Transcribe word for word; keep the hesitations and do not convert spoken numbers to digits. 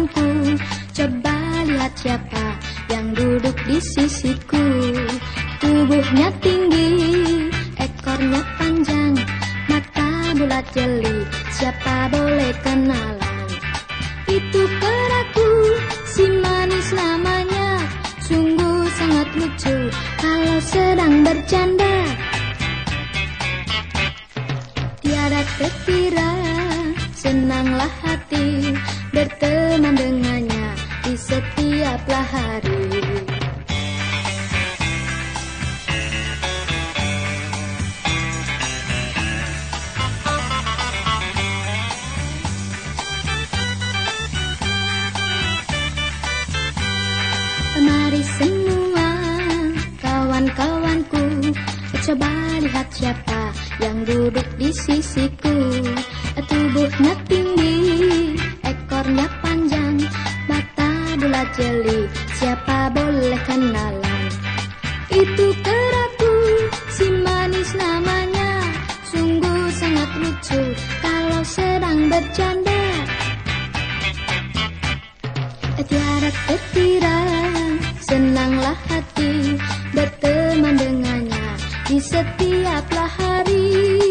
kawan-kawanku, coba lihat siapa yang duduk di sisiku. Tubuhnya tinggi, ekornya panjang, mata bulat jeli, siapa boleh kenalan? Itu keraku, si manis namanya, sungguh sangat lucu kalau sedang bercanda. Tiada terkira, senanglah hati berteman dengannya di setiaplah hari. Mari semua kawan-kawanku, coba lihat siapa yang duduk di sisiku. Tubuhnya tinggi, ekornya panjang, mata bulat jeli, siapa boleh kenalan? Itu keraku, si manis namanya, sungguh sangat lucu kalau sedang bercanda. Tiada terkira, senanglah hati berteman dengannya di setiaplah hari.